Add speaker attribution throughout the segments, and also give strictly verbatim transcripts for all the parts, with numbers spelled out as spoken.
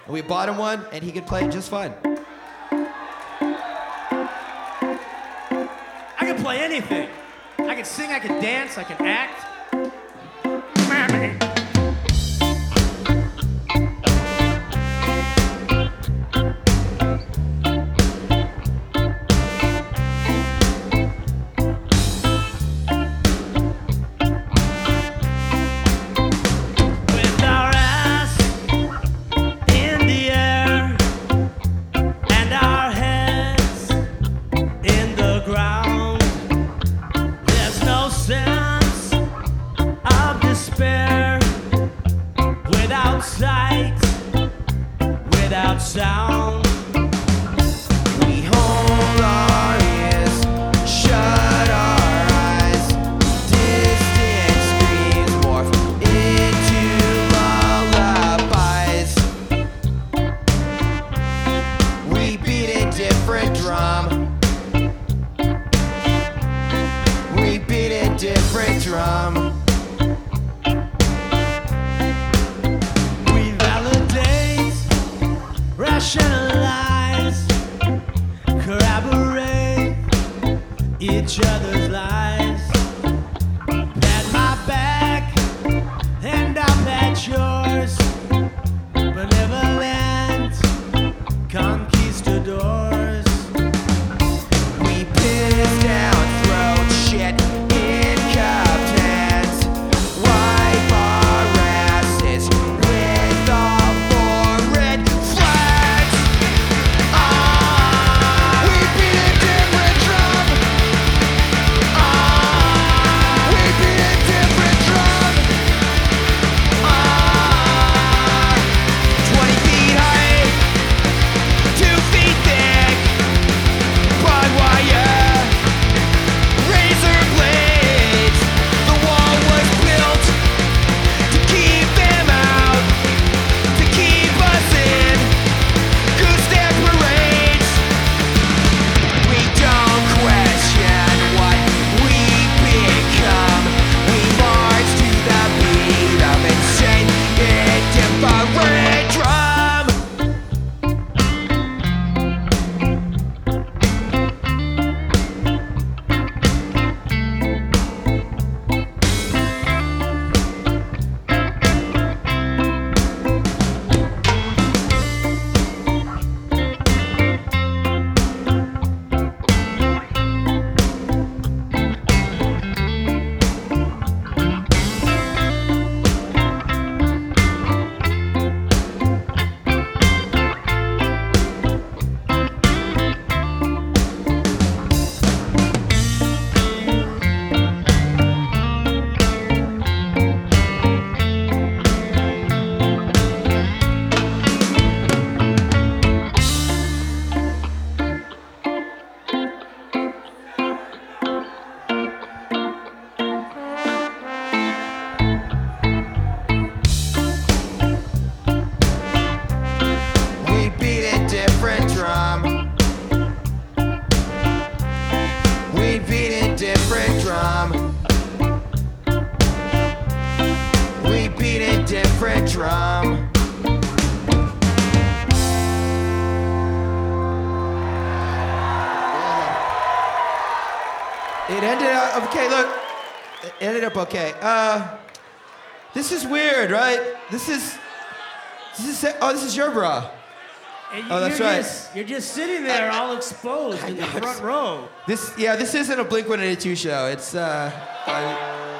Speaker 1: We bought him one, and he could play it just fine.
Speaker 2: I can play anything. I can sing, I can dance, I can act. Sound. We hold our ears, shut our eyes. Distant screams morph into lullabies. We beat a different drum. We beat a different drum. Rationalize, corroborate each other's lies. Pat my back and I'll pat yours. Benevolent conquistadors. We piss down throat shit in cupped hands. Wipe our asses with all four red flags. We beat a different drum. We beat a different drum. Twenty feet high, two feet thick, barbed wire, razor blades. The wall was built to keep them out, to keep us in goose-step parades. We don't question what we become. We march to the beat of insane, indifferent drum. We beat a different drum. We beat a different drum. We beat a different drum. It ended up okay. Look, it ended up okay. Uh, this is weird, right? This is. This is. Oh, this is your bra. And
Speaker 1: Oh, that's
Speaker 2: you're
Speaker 1: right.
Speaker 2: Just, you're just sitting there all exposed in the front row.
Speaker 1: This, yeah, this isn't a Blink one eighty-two show. It's, uh, I,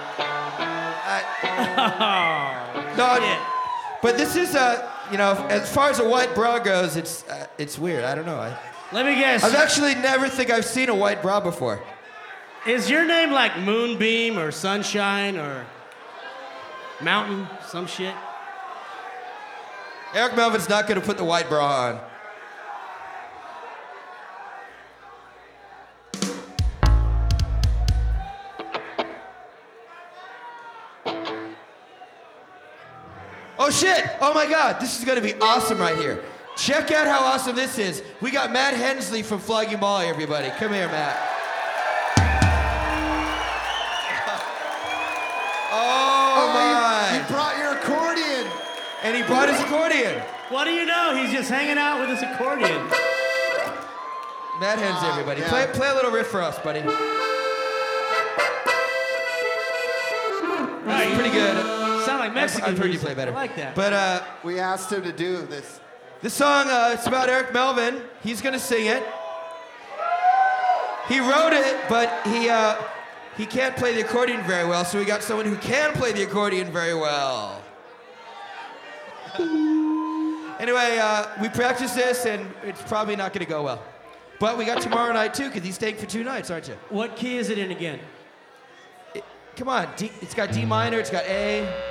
Speaker 1: I, no,
Speaker 2: shit.
Speaker 1: but this is, uh, you know, as far as a white bra goes, it's, uh, it's weird. I don't know. I,
Speaker 2: Let me guess.
Speaker 1: I've actually never think I've seen a white bra before.
Speaker 2: Is your name like Moonbeam or Sunshine or Mountain, some shit?
Speaker 1: Eric Melvin's not gonna put the white bra on. Oh shit! Oh my god, this is gonna be awesome right here. Check out how awesome this is. We got Matt Hensley from Flogging Molly, everybody. Come here, Matt. Oh,
Speaker 3: Oh,
Speaker 1: my.
Speaker 3: you, you brought your accordion.
Speaker 1: And he brought his accordion.
Speaker 3: What do you know? He's just hanging out with his accordion.
Speaker 1: Matt Hensley,
Speaker 4: Ah,
Speaker 1: everybody.
Speaker 4: yeah.
Speaker 1: Play, play a little riff for us, buddy.
Speaker 3: Right,
Speaker 1: Pretty good.
Speaker 3: Sound like Mexican
Speaker 1: I've heard you
Speaker 3: music.
Speaker 1: play better.
Speaker 3: I like that.
Speaker 1: But uh,
Speaker 4: We asked him to do this.
Speaker 1: this song, uh, it's about Eric Melvin. He's gonna sing it. He wrote it, but he uh, he can't play the accordion very well, so we got someone who can play the accordion very well. Anyway, uh, we practiced this, and it's probably not gonna go well. But we got tomorrow night too, because he's staying for two nights, aren't you?
Speaker 3: What key is it in again?
Speaker 1: Come on, D, it's got D minor, it's got A.